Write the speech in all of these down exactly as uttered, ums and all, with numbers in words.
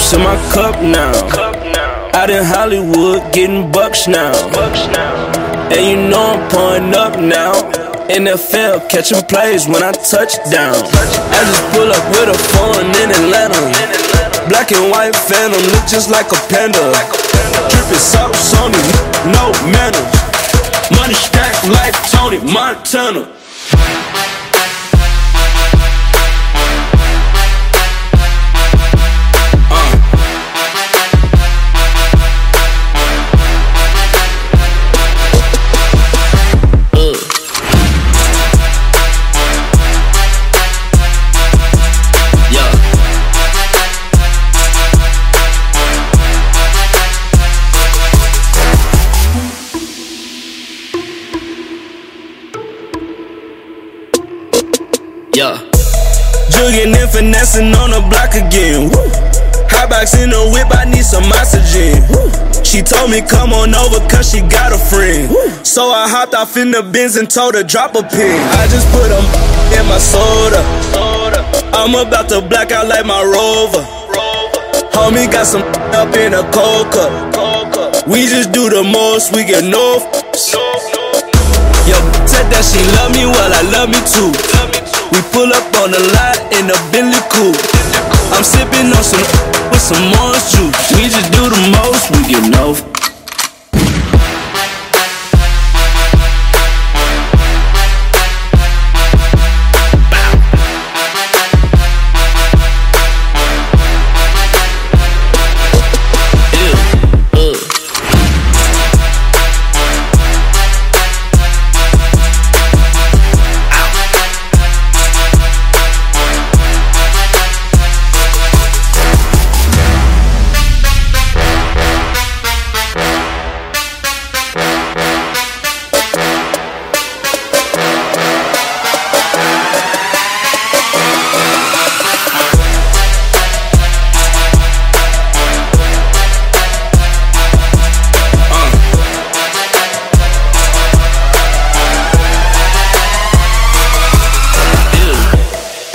juice in my cup now. Out in Hollywood, getting bucks now. And you know I'm pouring up now. N F L, catching plays when I touch down. I just pull up with a foreign in Atlanta. Black and white phantom, look just like a panda. Drippin' sauce on me, no manners. Money stacked like Tony Montana. Yeah. Jugging and finessing on the block again. Woo. Hot box in the whip, I need some oxygen. Woo. She told me come on over cause she got a friend. Woo. So I hopped off in the Benz and told her drop a pin. I just put a in my soda. I'm about to black out like my Rover. Homie got some up in a cold cup. We just do the most, we get no f***s. Yo, said that she love me, well I love me too. We pull up on the lot in a Bentley coupe. I'm sipping on some with some orange juice. We just do the most, we get no.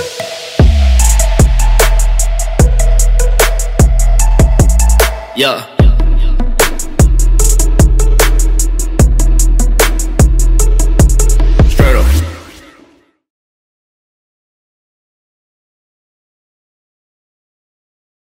Yeah.